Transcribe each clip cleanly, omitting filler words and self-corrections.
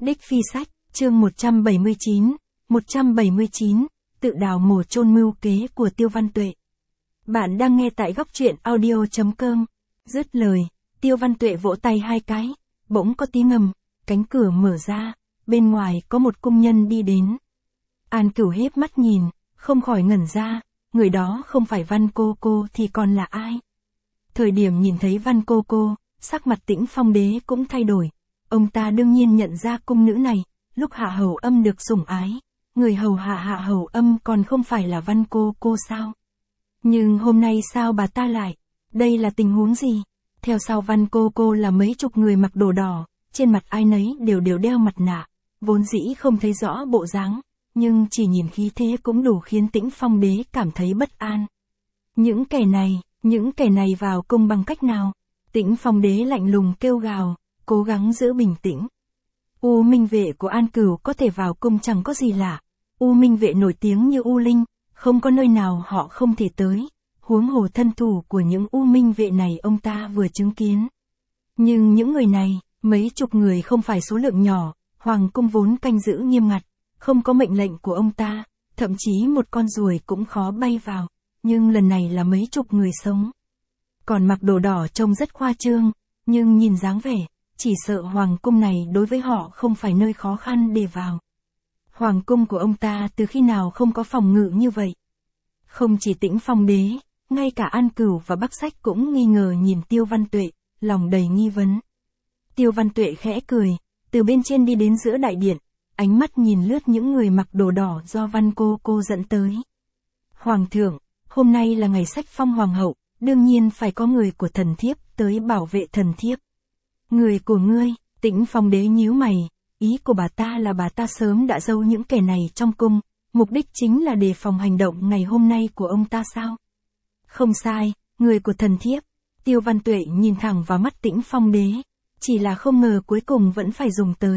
Đích Phi Sách, chương 179, tự đào mồ chôn mưu kế của Tiêu Văn Tuệ. Bạn đang nghe tại góc truyện audio.com. Dứt lời, Tiêu Văn Tuệ vỗ tay hai cái, bỗng có tiếng ầm, cánh cửa mở ra, bên ngoài có một cung nhân đi đến. An Cửu híp mắt nhìn, không khỏi ngẩn ra, người đó không phải Văn cô thì còn là ai? Thời điểm nhìn thấy Văn cô, sắc mặt Tĩnh Phong Đế cũng thay đổi. Ông ta đương nhiên nhận ra cung nữ này, lúc Hạ Hầu Âm được sủng ái, người hầu hạ Hạ Hầu Âm còn không phải là Văn cô sao? Nhưng hôm nay sao bà ta lại? Đây là tình huống gì? Theo sau Văn cô là mấy chục người mặc đồ đỏ, trên mặt ai nấy đều đeo mặt nạ, vốn dĩ không thấy rõ bộ dáng, nhưng chỉ nhìn khí thế cũng đủ khiến Tĩnh Phong Đế cảm thấy bất an. Những kẻ này vào cung bằng cách nào? Tĩnh Phong Đế lạnh lùng kêu gào, cố gắng giữ bình tĩnh. U Minh vệ của An Cửu có thể vào cung chẳng có gì lạ. U Minh vệ nổi tiếng như U Linh, không có nơi nào họ không thể tới. Huống hồ thân thủ của những U Minh vệ này ông ta vừa chứng kiến. Nhưng những người này, mấy chục người không phải số lượng nhỏ, Hoàng cung vốn canh giữ nghiêm ngặt, không có mệnh lệnh của ông ta, thậm chí một con ruồi cũng khó bay vào, nhưng lần này là mấy chục người sống. Còn mặc đồ đỏ trông rất khoa trương, nhưng nhìn dáng vẻ, chỉ sợ Hoàng cung này đối với họ không phải nơi khó khăn để vào. Hoàng cung của ông ta từ khi nào không có phòng ngự như vậy? Không chỉ Tĩnh Phong Đế, ngay cả An Cửu và Bắc Sách cũng nghi ngờ nhìn Tiêu Văn Tuệ, lòng đầy nghi vấn. Tiêu Văn Tuệ khẽ cười, từ bên trên đi đến giữa đại điện, ánh mắt nhìn lướt những người mặc đồ đỏ do Văn cô dẫn tới. Hoàng thượng, hôm nay là ngày sách phong hoàng hậu, đương nhiên phải có người của thần thiếp tới bảo vệ thần thiếp. Người của ngươi? Tĩnh Phong Đế nhíu mày, ý của bà ta là bà ta sớm đã giấu những kẻ này trong cung, mục đích chính là đề phòng hành động ngày hôm nay của ông ta sao? Không sai, người của thần thiếp. Tiêu Văn Tuệ nhìn thẳng vào mắt Tĩnh Phong Đế, chỉ là không ngờ cuối cùng vẫn phải dùng tới.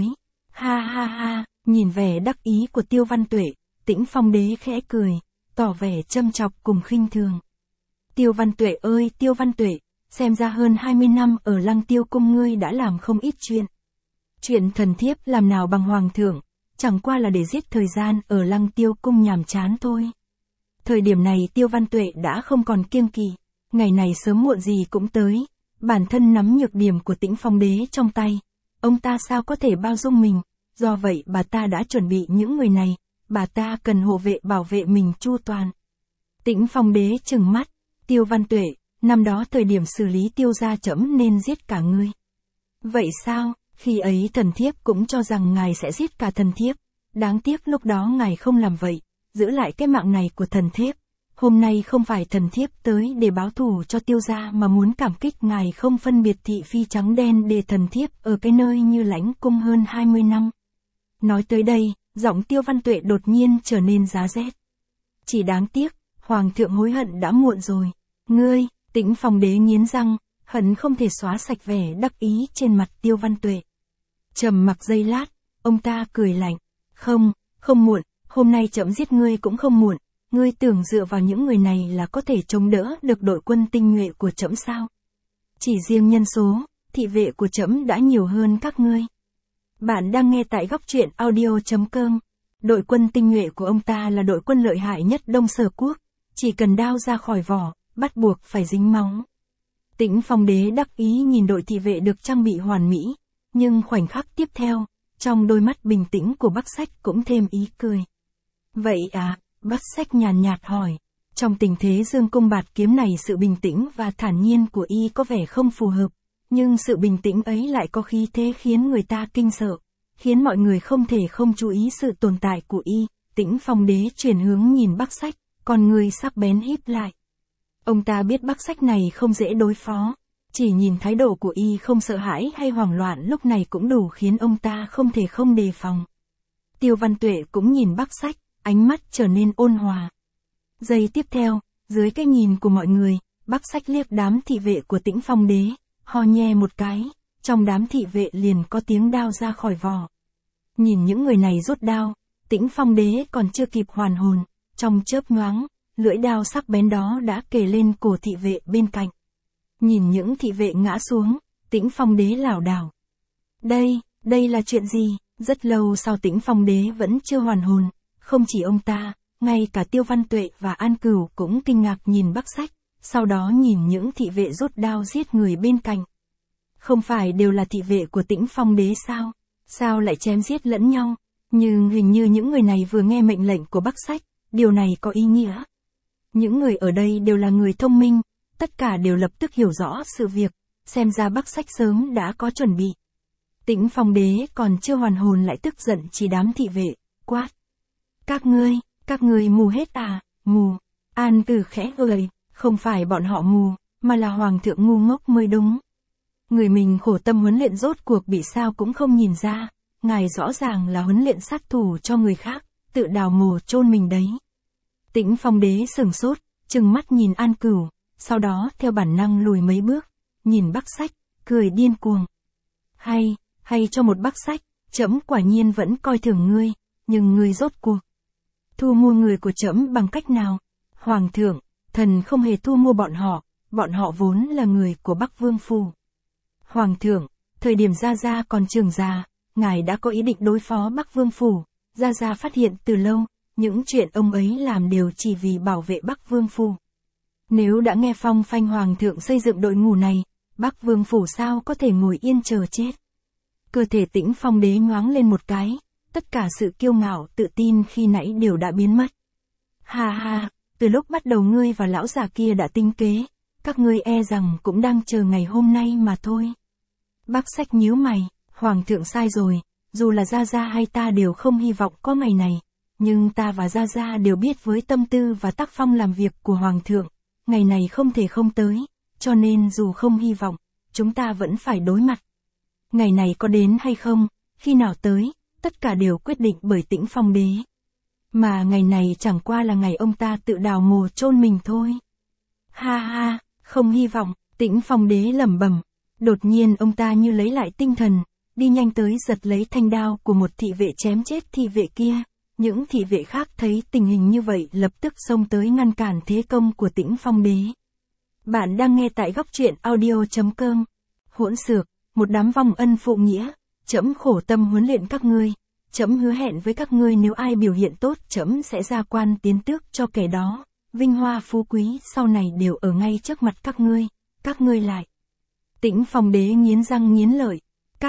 Ha, nhìn vẻ đắc ý của Tiêu Văn Tuệ, Tĩnh Phong Đế khẽ cười, tỏ vẻ châm chọc cùng khinh thường. Tiêu Văn Tuệ ơi Tiêu Văn Tuệ, xem ra hơn 20 năm ở Lăng Tiêu cung ngươi đã làm không ít chuyện. Chuyện thần thiếp làm nào bằng hoàng thượng, chẳng qua là để giết thời gian ở Lăng Tiêu cung nhàm chán thôi. Thời điểm này Tiêu Văn Tuệ đã không còn kiêng kỵ, ngày này sớm muộn gì cũng tới, bản thân nắm nhược điểm của Tĩnh Phong Đế trong tay, ông ta sao có thể bao dung mình, do vậy bà ta đã chuẩn bị những người này, bà ta cần hộ vệ bảo vệ mình chu toàn. Tĩnh Phong Đế trừng mắt, Tiêu Văn Tuệ, năm đó thời điểm xử lý Tiêu gia trẫm nên giết cả ngươi. Vậy sao, khi ấy thần thiếp cũng cho rằng ngài sẽ giết cả thần thiếp, đáng tiếc lúc đó ngài không làm vậy, giữ lại cái mạng này của thần thiếp. Hôm nay không phải thần thiếp tới để báo thù cho Tiêu gia mà muốn cảm kích ngài không phân biệt thị phi trắng đen để thần thiếp ở cái nơi như Lãnh cung hơn 20 năm. Nói tới đây, giọng Tiêu Văn Tuệ đột nhiên trở nên giá rét. Chỉ đáng tiếc, hoàng thượng hối hận đã muộn rồi. Ngươi, Tĩnh Phong Đế nghiến răng, hận không thể xóa sạch vẻ đắc ý trên mặt Tiêu Văn Tuệ. Trầm mặc giây lát, ông ta cười lạnh, không muộn, hôm nay trẫm giết ngươi cũng không muộn, ngươi tưởng dựa vào những người này là có thể chống đỡ được đội quân tinh nhuệ của trẫm sao? Chỉ riêng nhân số, thị vệ của trẫm đã nhiều hơn các ngươi. Bạn đang nghe tại góc truyện audio.com. Đội quân tinh nhuệ của ông ta là đội quân lợi hại nhất Đông Sở Quốc, chỉ cần đao ra khỏi vỏ, bắt buộc phải dính máu. Tĩnh Phong Đế đắc ý nhìn đội thị vệ được trang bị hoàn mỹ, nhưng khoảnh khắc tiếp theo, trong đôi mắt bình tĩnh của Bắc Sách cũng thêm ý cười. Vậy à? Bắc Sách nhàn nhạt hỏi. Trong tình thế dương cung bạt kiếm này sự bình tĩnh và thản nhiên của y có vẻ không phù hợp, nhưng sự bình tĩnh ấy lại có khí thế khiến người ta kinh sợ, khiến mọi người không thể không chú ý sự tồn tại của y. Tĩnh Phong Đế chuyển hướng nhìn Bắc Sách, con người sắc bén híp lại. Ông ta biết Bắc Sách này không dễ đối phó, chỉ nhìn thái độ của y không sợ hãi hay hoảng loạn lúc này cũng đủ khiến ông ta không thể không đề phòng. Tiêu Văn Tuệ cũng nhìn Bắc Sách, ánh mắt trở nên ôn hòa. Giây tiếp theo, dưới cái nhìn của mọi người, Bắc Sách liếc đám thị vệ của Tĩnh Phong Đế, ho nhe một cái, trong đám thị vệ liền có tiếng đao ra khỏi vỏ. Nhìn những người này rút đao, Tĩnh Phong Đế còn chưa kịp hoàn hồn, trong chớp nhoáng, lưỡi đao sắc bén đó đã kề lên cổ thị vệ bên cạnh. Nhìn những thị vệ ngã xuống, Tĩnh Phong Đế lảo đảo. Đây là chuyện gì? Rất lâu sau Tĩnh Phong Đế vẫn chưa hoàn hồn, không chỉ ông ta, ngay cả Tiêu Văn Tuệ và An Cửu cũng kinh ngạc nhìn Bắc Sách, sau đó nhìn những thị vệ rút đao giết người bên cạnh. Không phải đều là thị vệ của Tĩnh Phong Đế sao? Sao lại chém giết lẫn nhau? Nhưng hình như những người này vừa nghe mệnh lệnh của Bắc Sách, điều này có ý nghĩa. Những người ở đây đều là người thông minh, tất cả đều lập tức hiểu rõ sự việc, xem ra Bắc Sách sớm đã có chuẩn bị. Tĩnh Phong Đế còn chưa hoàn hồn lại tức giận chỉ đám thị vệ, quát. Các ngươi mù hết à, mù. An Cửu khẽ cười, không phải bọn họ mù, mà là hoàng thượng ngu ngốc mới đúng. Người mình khổ tâm huấn luyện rốt cuộc bị sao cũng không nhìn ra, ngài rõ ràng là huấn luyện sát thủ cho người khác, tự đào mồ chôn mình đấy. Tĩnh Phong Đế sửng sốt, trừng mắt nhìn An Cửu, sau đó theo bản năng lùi mấy bước, nhìn Bắc Sách, cười điên cuồng. Hay cho một Bắc Sách, trẫm quả nhiên vẫn coi thường ngươi, nhưng ngươi rốt cuộc thu mua người của trẫm bằng cách nào? Hoàng thượng, thần không hề thu mua bọn họ vốn là người của Bắc Vương phủ. Hoàng thượng, thời điểm Gia Gia còn trưởng già, ngài đã có ý định đối phó Bắc Vương phủ, Gia Gia phát hiện từ lâu, những chuyện ông ấy làm đều chỉ vì bảo vệ Bắc Vương phủ. Nếu đã nghe phong phanh Hoàng thượng xây dựng đội ngũ này, Bắc Vương phủ sao có thể ngồi yên chờ chết? Cơ thể Tĩnh Phong Đế nhoáng lên một cái, tất cả sự kiêu ngạo tự tin khi nãy đều đã biến mất. Ha, từ lúc bắt đầu ngươi và lão già kia đã tính kế, các ngươi e rằng cũng đang chờ ngày hôm nay mà thôi. Bắc Sách nhíu mày, Hoàng thượng sai rồi, dù là Gia Gia hay ta đều không hy vọng có ngày này, nhưng ta và Gia Gia đều biết với tâm tư và tác phong làm việc của Hoàng thượng, ngày này không thể không tới, cho nên dù không hy vọng, chúng ta vẫn phải đối mặt. Ngày này có đến hay không, khi nào tới, tất cả đều quyết định bởi Tĩnh Phong Đế. Mà ngày này chẳng qua là ngày ông ta tự đào mồ chôn mình thôi. Ha, không hy vọng, Tĩnh Phong Đế lẩm bẩm. Đột nhiên ông ta như lấy lại tinh thần, đi nhanh tới giật lấy thanh đao của một thị vệ chém chết thị vệ kia. Những thị vệ khác thấy tình hình như vậy lập tức xông tới ngăn cản thế công của Tĩnh Phong Đế. Bạn đang nghe tại góc truyện audio.com. Hỗn xược, một đám vong ân phụ nghĩa, trẫm khổ tâm huấn luyện các ngươi, trẫm hứa hẹn với các ngươi nếu ai biểu hiện tốt trẫm sẽ gia quan tiến tước cho kẻ đó, vinh hoa phú quý sau này đều ở ngay trước mặt các ngươi lại. Tĩnh Phong Đế nghiến răng nghiến lợi,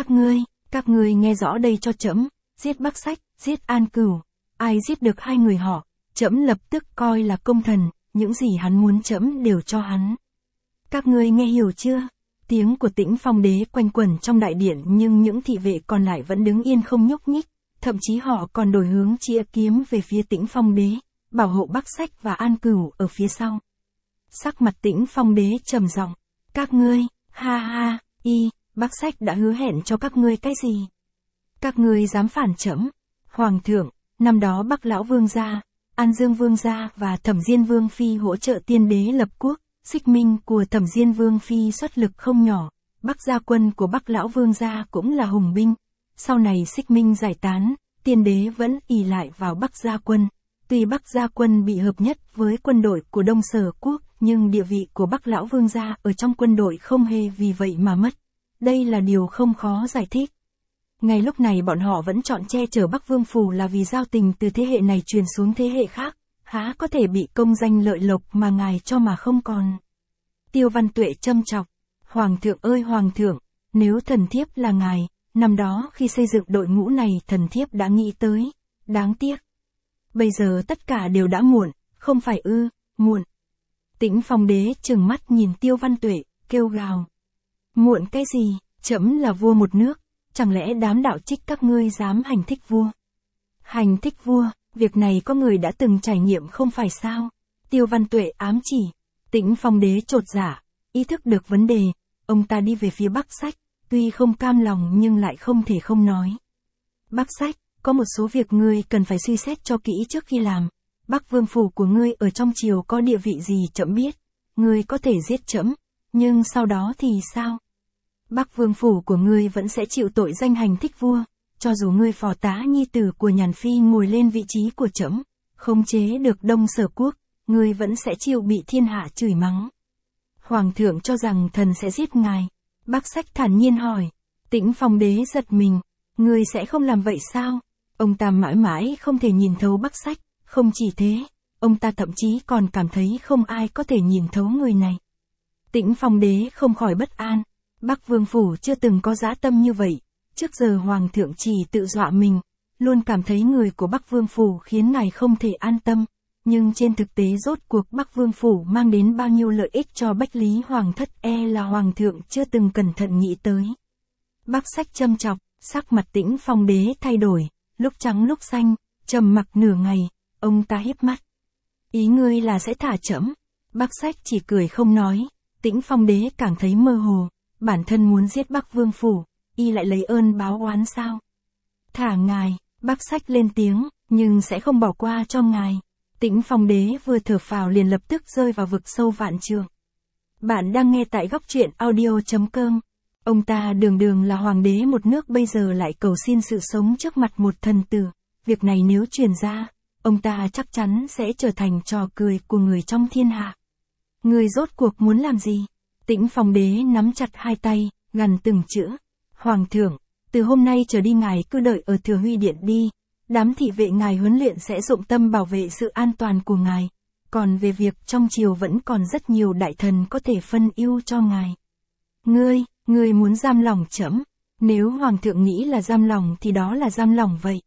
các ngươi nghe rõ đây cho trẫm, giết Bắc Sách, giết An Cửu, ai giết được hai người họ, trẫm lập tức coi là công thần, những gì hắn muốn trẫm đều cho hắn. Các ngươi nghe hiểu chưa? Tiếng của Tĩnh Phong Đế quanh quẩn trong đại điện nhưng những thị vệ còn lại vẫn đứng yên không nhúc nhích, thậm chí họ còn đổi hướng chĩa kiếm về phía Tĩnh Phong Đế, bảo hộ Bắc Sách và An Cửu ở phía sau. Sắc mặt Tĩnh Phong Đế trầm giọng, các ngươi, ha, Bắc Sách đã hứa hẹn cho các ngươi cái gì? Các ngươi dám phản trẫm? Hoàng thượng, năm đó Bắc Lão Vương gia, An Dương Vương gia và Thẩm Diên Vương phi hỗ trợ tiên đế lập quốc. Xích minh của Thẩm Diên Vương phi xuất lực không nhỏ, Bắc gia quân của Bắc Lão Vương gia cũng là hùng binh. Sau này xích minh giải tán, tiên đế vẫn ỷ lại vào Bắc gia quân. Tuy Bắc gia quân bị hợp nhất với quân đội của Đông Sở quốc, nhưng địa vị của Bắc Lão Vương gia ở trong quân đội không hề vì vậy mà mất. Đây là điều không khó giải thích. Ngay lúc này bọn họ vẫn chọn che chở Bắc Vương phủ là vì giao tình từ thế hệ này truyền xuống thế hệ khác. Há có thể bị công danh lợi lộc mà ngài cho mà không còn. Tiêu Văn Tuệ châm chọc, Hoàng thượng ơi Hoàng thượng, nếu thần thiếp là ngài, năm đó khi xây dựng đội ngũ này thần thiếp đã nghĩ tới, đáng tiếc. Bây giờ tất cả đều đã muộn, không phải ư, muộn. Tĩnh Phong Đế trừng mắt nhìn Tiêu Văn Tuệ, kêu gào. Muộn cái gì, trẫm là vua một nước, chẳng lẽ đám đạo trích các ngươi dám hành thích vua? Hành thích vua, việc này có người đã từng trải nghiệm không phải sao? Tiêu Văn Tuệ ám chỉ. Tĩnh Phong Đế chột dạ, ý thức được vấn đề, ông ta đi về phía Bắc Sách, tuy không cam lòng nhưng lại không thể không nói. Bắc Sách, có một số việc ngươi cần phải suy xét cho kỹ trước khi làm. Bắc Vương phủ của ngươi ở trong triều có địa vị gì trẫm biết, ngươi có thể giết trẫm, nhưng sau đó thì sao? Bắc Vương phủ của ngươi vẫn sẽ chịu tội danh hành thích vua, cho dù ngươi phò tá nhi tử của Nhàn Phi ngồi lên vị trí của trẫm, khống chế được Đông Sở quốc, ngươi vẫn sẽ chịu bị thiên hạ chửi mắng. Hoàng thượng cho rằng thần sẽ giết ngài. Bắc Sách thản nhiên hỏi. Tĩnh Phong Đế giật mình. Ngươi sẽ không làm vậy sao? Ông ta mãi mãi không thể nhìn thấu Bắc Sách, không chỉ thế, ông ta thậm chí còn cảm thấy không ai có thể nhìn thấu người này. Tĩnh Phong đế không khỏi bất an, Bắc Vương Phủ chưa từng có dã tâm như vậy, trước giờ Hoàng thượng chỉ tự dọa mình, luôn cảm thấy người của Bắc Vương Phủ khiến ngài không thể an tâm, nhưng trên thực tế rốt cuộc Bắc Vương Phủ mang đến bao nhiêu lợi ích cho Bách Lý Hoàng thất là Hoàng thượng chưa từng cẩn thận nghĩ tới. Bắc Sách châm chọc, sắc mặt Tĩnh Phong đế thay đổi, lúc trắng lúc xanh, trầm mặc nửa ngày, ông ta híp mắt. Ý ngươi là sẽ thả trẫm? Bắc Sách chỉ cười không nói, Tĩnh Phong đế càng thấy mơ hồ, bản thân muốn giết Bắc Vương Phủ, y lại lấy ơn báo oán sao? Thả ngài, Bắc Sách lên tiếng, nhưng sẽ không bỏ qua cho ngài. Tĩnh Phong đế vừa thở phào liền lập tức rơi vào vực sâu vạn trượng. Bạn đang nghe tại góc truyện audio.com. Ông ta đường đường là hoàng đế một nước bây giờ lại cầu xin sự sống trước mặt một thần tử. Việc này nếu truyền ra, ông ta chắc chắn sẽ trở thành trò cười của người trong thiên hạ. Người rốt cuộc muốn làm gì? Tĩnh Phong đế nắm chặt hai tay, gằn từng chữ. Hoàng thượng, từ hôm nay trở đi ngài cứ đợi ở Thừa Huy Điện đi. Đám thị vệ ngài huấn luyện sẽ dụng tâm bảo vệ sự an toàn của ngài. Còn về việc trong triều vẫn còn rất nhiều đại thần có thể phân ưu cho ngài. Ngươi muốn giam lòng trẫm? Nếu Hoàng thượng nghĩ là giam lòng thì đó là giam lòng vậy.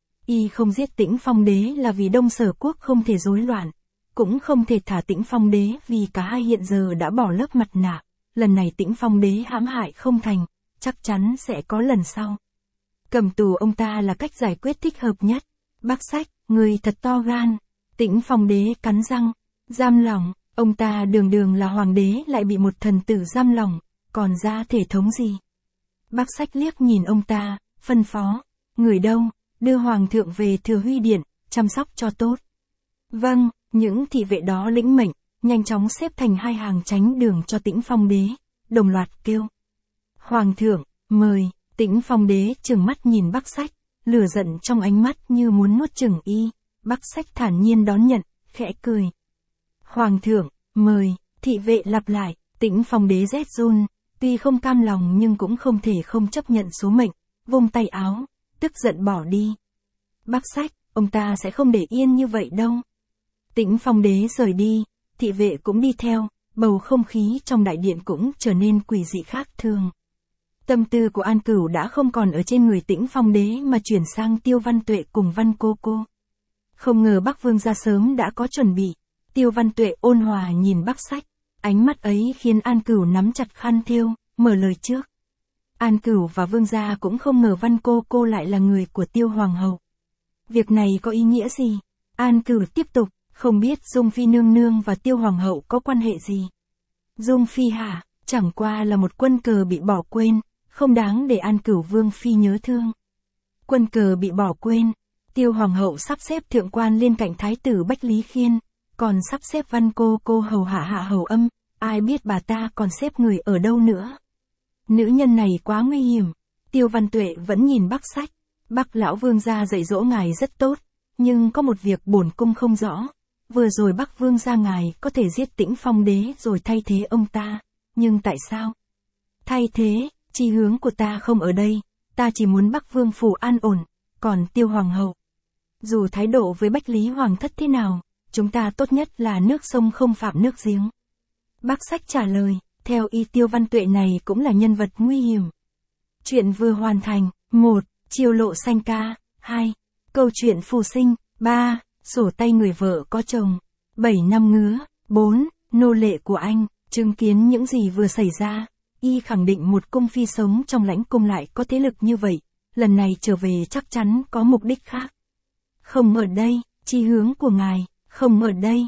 Y không giết Tĩnh Phong đế là vì Đông Sở quốc không thể rối loạn. Cũng không thể thả Tĩnh Phong đế vì cả hai hiện giờ đã bỏ lớp mặt nạ. Lần này Tĩnh Phong đế hãm hại không thành, chắc chắn sẽ có lần sau. Cầm tù ông ta là cách giải quyết thích hợp nhất. Bắc Sách, người thật to gan. Tĩnh Phong đế cắn răng. Giam lòng, ông ta đường đường là hoàng đế lại bị một thần tử giam lòng, còn ra thể thống gì? Bắc Sách liếc nhìn ông ta, phân phó. Người đâu, đưa hoàng thượng về Thừa Huy Điện, chăm sóc cho tốt. Vâng, những thị vệ đó lĩnh mệnh, nhanh chóng xếp thành hai hàng tránh đường cho Tĩnh Phong đế, đồng loạt kêu. Hoàng thượng, mời. Tĩnh Phong đế trừng mắt nhìn Bắc Sách, lửa giận trong ánh mắt như muốn nuốt chửng y. Bắc Sách thản nhiên đón nhận, khẽ cười. Hoàng thượng, mời. Thị vệ lặp lại. Tĩnh Phong đế rét run, tuy không cam lòng nhưng cũng không thể không chấp nhận số mệnh, vung tay áo, tức giận bỏ đi. Bắc Sách, ông ta sẽ không để yên như vậy đâu. Tĩnh Phong đế rời đi, thị vệ cũng đi theo, bầu không khí trong đại điện cũng trở nên quỷ dị khác thường. Tâm tư của An Cửu đã không còn ở trên người Tĩnh Phong đế mà chuyển sang Tiêu Văn Tuệ cùng Văn Cô Cô. Không ngờ Bắc Vương gia sớm đã có chuẩn bị. Tiêu Văn Tuệ ôn hòa nhìn Bắc Sách, ánh mắt ấy khiến An Cửu nắm chặt khăn thêu, mở lời trước. An Cửu và Vương gia cũng không ngờ Văn Cô Cô lại là người của Tiêu Hoàng hậu. Việc này có ý nghĩa gì? An Cửu tiếp tục, không biết Dung Phi nương nương và Tiêu Hoàng hậu có quan hệ gì? Dung Phi hả? Chẳng qua là một quân cờ bị bỏ quên, không đáng để An Cửu Vương Phi nhớ thương. Quân cờ bị bỏ quên, Tiêu Hoàng hậu sắp xếp thượng quan lên cạnh Thái tử Bách Lý Khiên, còn sắp xếp Văn Cô Cô hầu hạ Hạ Hầu Âm, ai biết bà ta còn xếp người ở đâu nữa. Nữ nhân này quá nguy hiểm. Tiêu Văn Tuệ vẫn nhìn Bắc Sách. Bắc lão vương gia dạy dỗ ngài rất tốt, nhưng có một việc bổn cung không rõ. Vừa rồi Bắc vương gia ngài có thể giết Tĩnh Phong đế rồi thay thế ông ta, nhưng tại sao? Thay thế, chí hướng của ta không ở đây, ta chỉ muốn Bắc Vương phủ an ổn, còn Tiêu Hoàng hậu. Dù thái độ với Bách Lý Hoàng thất thế nào, chúng ta tốt nhất là nước sông không phạm nước giếng. Bắc Sách trả lời, theo y Tiêu Văn Tuệ này cũng là nhân vật nguy hiểm. Chuyện vừa hoàn thành. 1. Chiêu lộ sanh ca. 2. Câu chuyện phù sinh. 3. Sổ tay người vợ có chồng. 7 năm ngứa. 4. Nô lệ của anh. Chứng kiến những gì vừa xảy ra, y khẳng định một cung phi sống trong lãnh cung lại có thế lực như vậy, lần này trở về chắc chắn có mục đích khác. Không ở đây, chí hướng của ngài, không ở đây.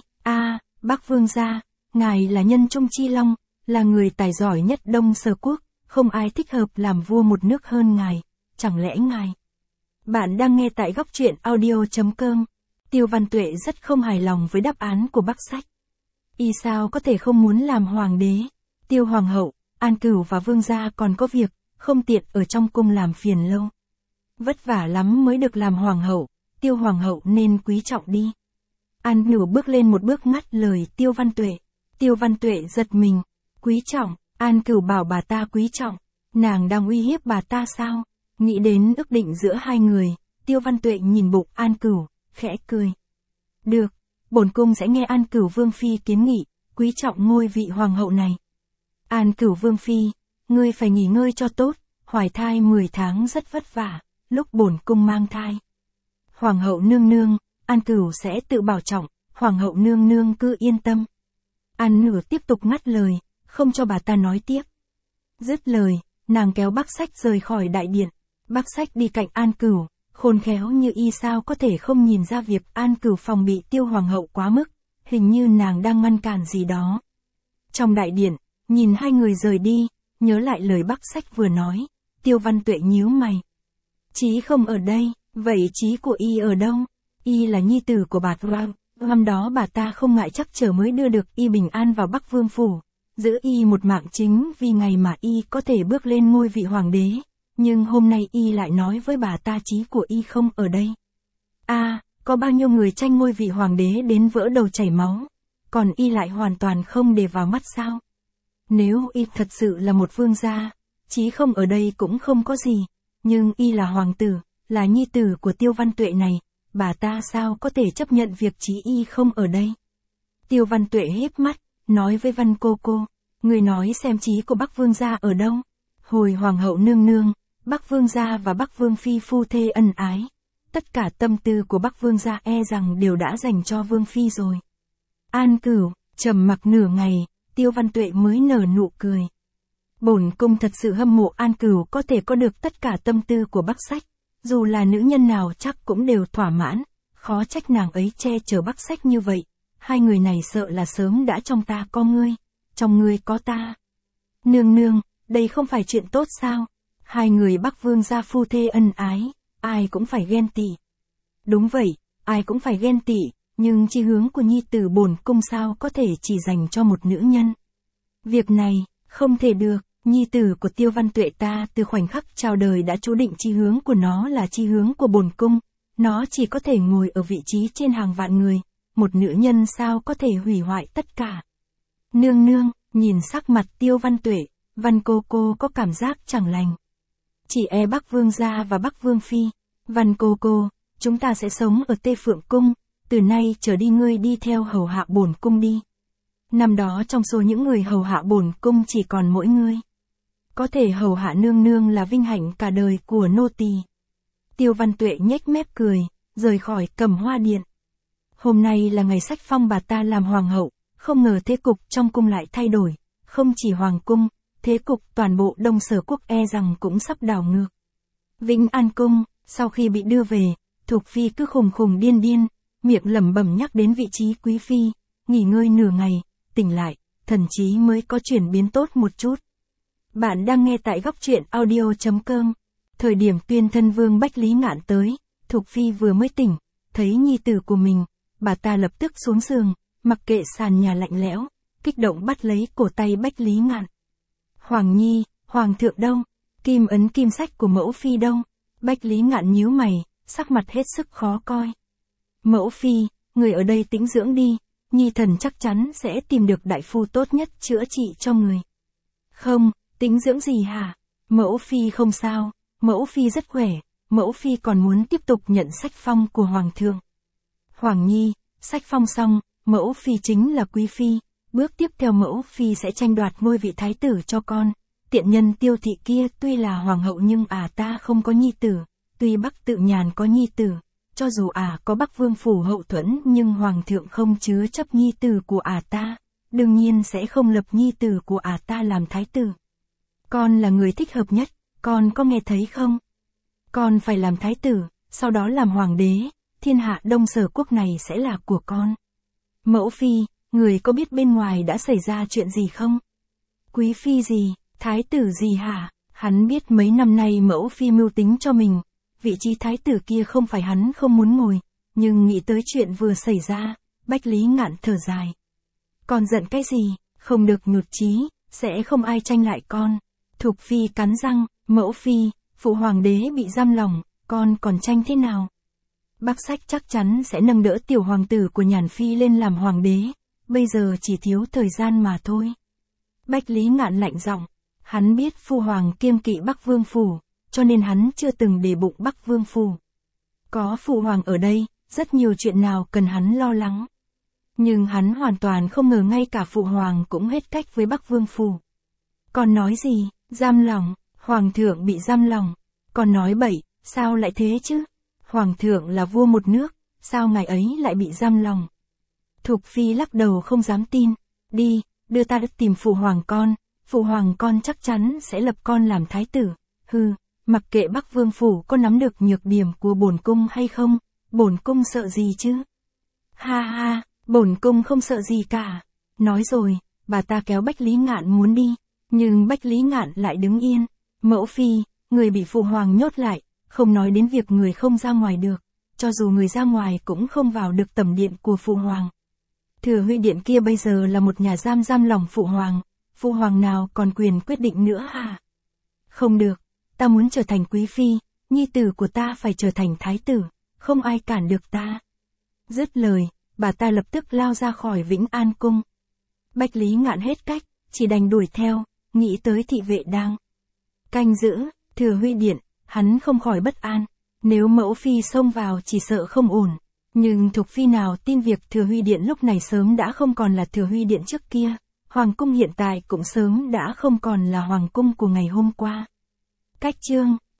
Bắc Vương gia, ngài là nhân trung chi long, là người tài giỏi nhất Đông Sở quốc, không ai thích hợp làm vua một nước hơn ngài, chẳng lẽ ngài? Bạn đang nghe tại góc truyện audio.com. Tiêu Văn Tuệ rất không hài lòng với đáp án của Bắc Sách. Y sao có thể không muốn làm hoàng đế? Tiêu Hoàng hậu, An Cửu và Vương gia còn có việc, không tiện ở trong cung làm phiền lâu. Vất vả lắm mới được làm hoàng hậu, Tiêu Hoàng hậu nên quý trọng đi. An Cửu bước lên một bước ngắt lời Tiêu Văn Tuệ. Tiêu Văn Tuệ giật mình. Quý trọng, An Cửu bảo bà ta quý trọng, nàng đang uy hiếp bà ta sao? Nghĩ đến ước định giữa hai người, Tiêu Văn Tuệ nhìn bụng An Cửu, khẽ cười. Được, bổn cung sẽ nghe An Cửu Vương Phi kiến nghị, quý trọng ngôi vị hoàng hậu này. An Cửu Vương Phi, ngươi phải nghỉ ngơi cho tốt, hoài thai 10 tháng rất vất vả, lúc bổn cung mang thai. Hoàng hậu nương nương, An Cửu sẽ tự bảo trọng, hoàng hậu nương nương cứ yên tâm. An Nửa tiếp tục ngắt lời, không cho bà ta nói tiếp. Dứt lời, nàng kéo Bắc Sách rời khỏi đại điện. Bắc Sách đi cạnh An Cửu, khôn khéo như y sao có thể không nhìn ra việc An Cửu phòng bị Tiêu hoàng hậu quá mức, hình như nàng đang ngăn cản gì đó. Trong đại điện, nhìn hai người rời đi, nhớ lại lời Bắc Sách vừa nói, Tiêu Văn Tuệ nhíu mày. Chí không ở đây, vậy chí của y ở đâu? Y là nhi tử của bà Rao, năm đó bà ta không ngại chắc trở mới đưa được y bình an vào Bắc Vương phủ, giữ y một mạng chính vì ngày mà y có thể bước lên ngôi vị hoàng đế, nhưng hôm nay y lại nói với bà ta chí của y không ở đây. Có bao nhiêu người tranh ngôi vị hoàng đế đến vỡ đầu chảy máu, còn y lại hoàn toàn không để vào mắt sao? Nếu y thật sự là một vương gia, chí không ở đây cũng không có gì, nhưng y là hoàng tử, là nhi tử của Tiêu Văn Tuệ này, bà ta sao có thể chấp nhận việc chí y không ở đây? Tiêu Văn Tuệ híp mắt, nói với Văn cô cô, người nói xem chí của Bắc Vương gia ở đâu? Hồi hoàng hậu nương nương, Bắc Vương gia và Bắc Vương phi phu thê ân ái, tất cả tâm tư của Bắc Vương gia rằng đều đã dành cho Vương phi rồi. An Cửu trầm mặc nửa ngày, Tiêu Văn Tuệ mới nở nụ cười. Bổn cung thật sự hâm mộ An Cửu có thể có được tất cả tâm tư của Bắc Sách, dù là nữ nhân nào chắc cũng đều thỏa mãn, khó trách nàng ấy che chở Bắc Sách như vậy, hai người này sợ là sớm đã trong ta có ngươi, trong ngươi có ta. Nương nương, đây không phải chuyện tốt sao? Hai người Bắc Vương gia phu thê ân ái, ai cũng phải ghen tị. Đúng vậy, ai cũng phải ghen tị, nhưng chí hướng của nhi tử bổn cung sao có thể chỉ dành cho một nữ nhân. Việc này, không thể được, nhi tử của Tiêu Văn Tuệ ta từ khoảnh khắc chào đời đã chú định chí hướng của nó là chí hướng của bổn cung, nó chỉ có thể ngồi ở vị trí trên hàng vạn người, một nữ nhân sao có thể hủy hoại tất cả. Nương nương, nhìn sắc mặt Tiêu Văn Tuệ, Văn cô cô có cảm giác chẳng lành. Chỉ Bắc Vương gia và Bắc Vương phi, Văn cô cô, chúng ta sẽ sống ở Tê Phượng cung, từ nay trở đi ngươi đi theo hầu hạ bổn cung đi. Năm đó trong số những người hầu hạ bổn cung chỉ còn mỗi ngươi. Có thể hầu hạ nương nương là vinh hạnh cả đời của nô tỳ. Tiêu Văn Tuệ nhếch mép cười, rời khỏi Cẩm Hoa điện. Hôm nay là ngày sách phong bà ta làm hoàng hậu, không ngờ thế cục trong cung lại thay đổi, không chỉ hoàng cung, thế cục toàn bộ Đông Sở quốc rằng cũng sắp đảo ngược. Vĩnh An cung, sau khi bị đưa về, Thục phi cứ khùng khùng điên điên, miệng lẩm bẩm nhắc đến vị trí quý phi, nghỉ ngơi nửa ngày, tỉnh lại, thần trí mới có chuyển biến tốt một chút. Bạn đang nghe tại góc truyện audio.com. Thời điểm tuyên thân vương Bách Lý Ngạn tới, Thục phi vừa mới tỉnh, thấy nhi tử của mình, bà ta lập tức xuống giường, mặc kệ sàn nhà lạnh lẽo, kích động bắt lấy cổ tay Bách Lý Ngạn. Hoàng nhi, hoàng thượng đâu? Kim ấn kim sách của mẫu phi đâu? Bách Lý Ngạn nhíu mày, sắc mặt hết sức khó coi. Mẫu phi, người ở đây tĩnh dưỡng đi, nhi thần chắc chắn sẽ tìm được đại phu tốt nhất chữa trị cho người. Không, tĩnh dưỡng gì hả? Mẫu phi không sao, mẫu phi rất khỏe, mẫu phi còn muốn tiếp tục nhận sách phong của hoàng thượng. Hoàng nhi, sách phong xong, mẫu phi chính là quý phi, bước tiếp theo mẫu phi sẽ tranh đoạt ngôi vị thái tử cho con. Tiện nhân Tiêu thị kia tuy là hoàng hậu nhưng ta không có nhi tử, tuy Bắc Tự Nhàn có nhi tử, cho dù có Bắc Vương phủ hậu thuẫn nhưng hoàng thượng không chứa chấp nhi tử của ta, đương nhiên sẽ không lập nhi tử của ta làm thái tử. Con là người thích hợp nhất, con có nghe thấy không? Con phải làm thái tử, sau đó làm hoàng đế, thiên hạ Đông Sở quốc này sẽ là của con. Mẫu phi, người có biết bên ngoài đã xảy ra chuyện gì không? Quý phi gì, thái tử gì hả? Hắn biết mấy năm nay mẫu phi mưu tính cho mình, vị trí thái tử kia không phải hắn không muốn ngồi, nhưng nghĩ tới chuyện vừa xảy ra, Bách Lý Ngạn thở dài. Con giận cái gì, không được nhụt chí, sẽ không ai tranh lại con. Thục phi cắn răng, mẫu phi, phụ hoàng đế bị giam lỏng, con còn tranh thế nào? Bắc Sách chắc chắn sẽ nâng đỡ tiểu hoàng tử của Nhàn phi lên làm hoàng đế, bây giờ chỉ thiếu thời gian mà thôi. Bách Lý Ngạn lạnh giọng, hắn biết phu hoàng kiêng kỵ Bắc Vương phủ, cho nên hắn chưa từng để bụng Bắc Vương Phủ. Có phụ hoàng ở đây, rất nhiều chuyện nào cần hắn lo lắng. Nhưng hắn hoàn toàn không ngờ ngay cả phụ hoàng cũng hết cách với Bắc Vương Phủ. Còn nói gì, giam lòng, hoàng thượng bị giam lòng. Còn nói bậy, sao lại thế chứ? Hoàng thượng là vua một nước, sao ngài ấy lại bị giam lòng? Thục Phi lắc đầu không dám tin. Đi, đưa ta tìm phụ hoàng con chắc chắn sẽ lập con làm thái tử. Hừ, mặc kệ Bắc Vương Phủ có nắm được nhược điểm của bổn cung hay không, bổn cung sợ gì chứ? Ha ha, bổn cung không sợ gì cả. Nói rồi, bà ta kéo Bách Lý Ngạn muốn đi, nhưng Bách Lý Ngạn lại đứng yên. Mẫu phi, người bị phụ hoàng nhốt lại, không nói đến việc người không ra ngoài được, cho dù người ra ngoài cũng không vào được tẩm điện của phụ hoàng. Thừa Huy Điện kia bây giờ là một nhà giam lòng phụ hoàng nào còn quyền quyết định nữa hả? Không được, ta muốn trở thành quý phi, nhi tử của ta phải trở thành thái tử, không ai cản được ta. Dứt lời, bà ta lập tức lao ra khỏi Vĩnh An Cung. Bách Lý Ngạn hết cách, chỉ đành đuổi theo, nghĩ tới thị vệ đang canh giữ Thừa Huy Điện, hắn không khỏi bất an. Nếu mẫu phi xông vào chỉ sợ không ổn. Nhưng Thục Phi nào tin việc Thừa Huy Điện lúc này sớm đã không còn là Thừa Huy Điện trước kia. Hoàng cung hiện tại cũng sớm đã không còn là Hoàng cung của ngày hôm qua. Cách chương